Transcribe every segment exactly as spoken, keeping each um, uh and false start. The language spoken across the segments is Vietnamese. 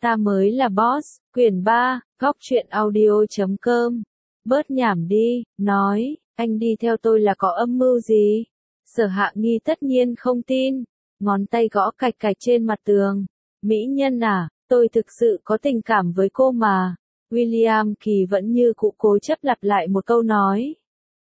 Ta mới là boss, quyển ba, góc truyện audio chấm com. Bớt nhảm đi, nói, anh đi theo tôi là có âm mưu gì? Sở Hạ Nghi tất nhiên không tin, ngón tay gõ cạch cạch trên mặt tường. Mỹ nhân à, tôi thực sự có tình cảm với cô mà. William Kỳ vẫn như cũ cố chấp lặp lại một câu nói.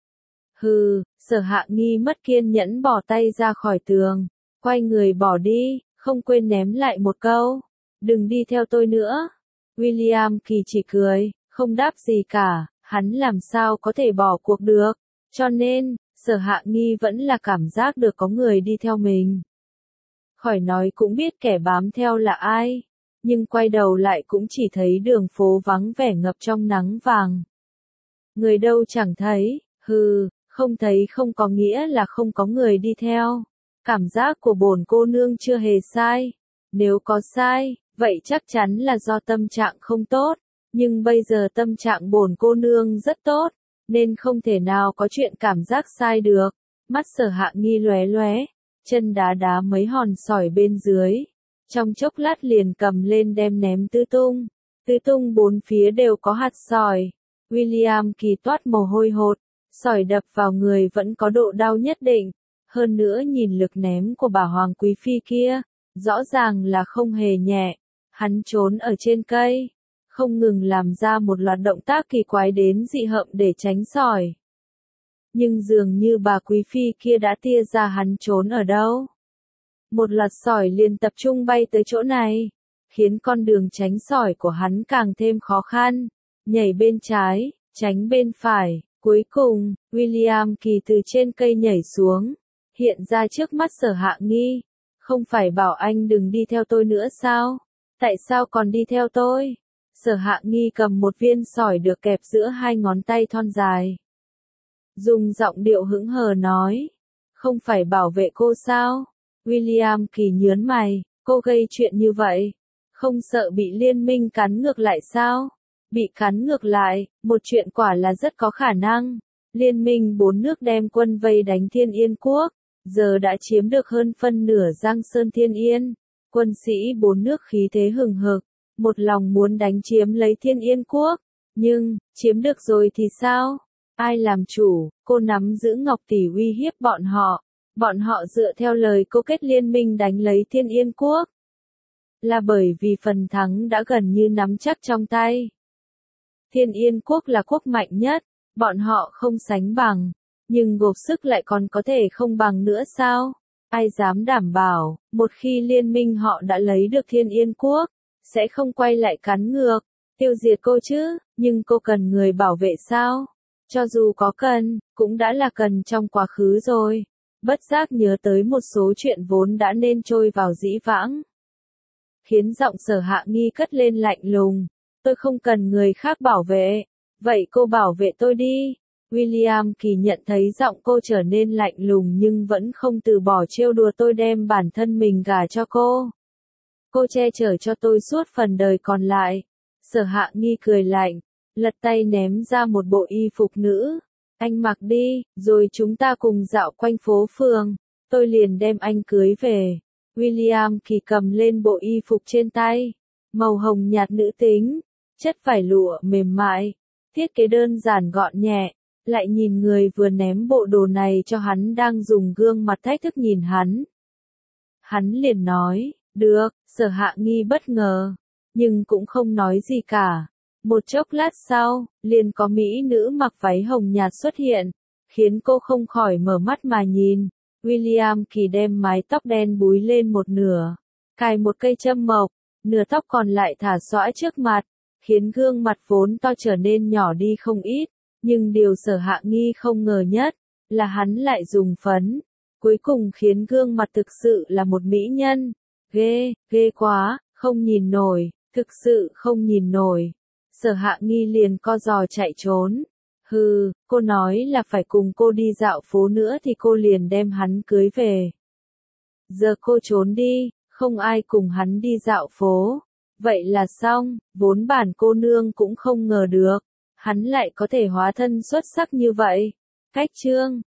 Hừ, Sở Hạ Nghi mất kiên nhẫn bỏ tay ra khỏi tường, quay người bỏ đi, không quên ném lại một câu. Đừng đi theo tôi nữa. William Kỳ chỉ cười, không đáp gì cả, hắn làm sao có thể bỏ cuộc được. Cho nên, Sở Hạ Nghi vẫn là cảm giác được có người đi theo mình. Khỏi nói cũng biết kẻ bám theo là ai, nhưng quay đầu lại cũng chỉ thấy đường phố vắng vẻ ngập trong nắng vàng. Người đâu chẳng thấy, hừ, không thấy không có nghĩa là không có người đi theo. Cảm giác của bổn cô nương chưa hề sai. Nếu có sai, vậy chắc chắn là do tâm trạng không tốt, nhưng bây giờ tâm trạng bổn cô nương rất tốt, nên không thể nào có chuyện cảm giác sai được. Mắt Sở Hạ Nghi lóe lóe, chân đá đá mấy hòn sỏi bên dưới, trong chốc lát liền cầm lên đem ném tứ tung. Tứ tung bốn phía đều có hạt sỏi. William Kỳ toát mồ hôi hột, sỏi đập vào người vẫn có độ đau nhất định, hơn nữa nhìn lực ném của bà Hoàng Quý Phi kia, rõ ràng là không hề nhẹ. Hắn trốn ở trên cây, không ngừng làm ra một loạt động tác kỳ quái đến dị hợm để tránh sỏi. Nhưng dường như bà Quý Phi kia đã tia ra hắn trốn ở đâu. Một loạt sỏi liền tập trung bay tới chỗ này, khiến con đường tránh sỏi của hắn càng thêm khó khăn. Nhảy bên trái, tránh bên phải, cuối cùng, William Kỳ từ trên cây nhảy xuống, hiện ra trước mắt Sở Hạ Nghi. Không phải bảo anh đừng đi theo tôi nữa sao? Tại sao còn đi theo tôi? Sở Hạ Nghi cầm một viên sỏi được kẹp giữa hai ngón tay thon dài. Dùng giọng điệu hững hờ nói. Không phải bảo vệ cô sao? William Kỳ nhớn mày, cô gây chuyện như vậy. Không sợ bị liên minh cắn ngược lại sao? Bị cắn ngược lại, một chuyện quả là rất có khả năng. Liên minh bốn nước đem quân vây đánh Thiên Yên Quốc, giờ đã chiếm được hơn phân nửa Giang Sơn Thiên Yên. Quân sĩ bốn nước khí thế hừng hực, một lòng muốn đánh chiếm lấy Thiên Yên Quốc. Nhưng, chiếm được rồi thì sao? Ai làm chủ? Cô nắm giữ Ngọc Tỷ uy hiếp bọn họ. Bọn họ dựa theo lời cô kết liên minh đánh lấy Thiên Yên Quốc. Là bởi vì phần thắng đã gần như nắm chắc trong tay. Thiên Yên Quốc là quốc mạnh nhất, bọn họ không sánh bằng, nhưng gộp sức lại còn có thể không bằng nữa sao? Ai dám đảm bảo, một khi liên minh họ đã lấy được Thiên Yên Quốc, sẽ không quay lại cắn ngược, tiêu diệt cô chứ, nhưng cô cần người bảo vệ sao? Cho dù có cần, cũng đã là cần trong quá khứ rồi. Bất giác nhớ tới một số chuyện vốn đã nên trôi vào dĩ vãng. Khiến giọng Sở Hạ Nghi cất lên lạnh lùng. Tôi không cần người khác bảo vệ. Vậy cô bảo vệ tôi đi. William Kỳ nhận thấy giọng cô trở nên lạnh lùng nhưng vẫn không từ bỏ trêu đùa tôi đem bản thân mình gả cho cô. Cô che chở cho tôi suốt phần đời còn lại. Sở Hạ Nghi cười lạnh, lật tay ném ra một bộ y phục nữ. Anh mặc đi, rồi chúng ta cùng dạo quanh phố phường. Tôi liền đem anh cưới về. William Kỳ cầm lên bộ y phục trên tay. Màu hồng nhạt nữ tính, chất vải lụa mềm mại, thiết kế đơn giản gọn nhẹ. Lại nhìn người vừa ném bộ đồ này cho hắn đang dùng gương mặt thách thức nhìn hắn. Hắn liền nói, được. Sở Hạ Nghi bất ngờ, nhưng cũng không nói gì cả. Một chốc lát sau, liền có mỹ nữ mặc váy hồng nhạt xuất hiện, khiến cô không khỏi mở mắt mà nhìn. William Kỳ đem mái tóc đen búi lên một nửa, cài một cây châm mộc, nửa tóc còn lại thả xõa trước mặt, khiến gương mặt vốn to trở nên nhỏ đi không ít. Nhưng điều Sở Hạ Nghi không ngờ nhất, là hắn lại dùng phấn, cuối cùng khiến gương mặt thực sự là một mỹ nhân. Ghê, ghê quá, không nhìn nổi, thực sự không nhìn nổi. Sở Hạ Nghi liền co giò chạy trốn. Hừ, cô nói là phải cùng cô đi dạo phố nữa thì cô liền đem hắn cưới về. Giờ cô trốn đi, không ai cùng hắn đi dạo phố. Vậy là xong, vốn bản cô nương cũng không ngờ được. Hắn lại có thể hóa thân xuất sắc như vậy. Cách chương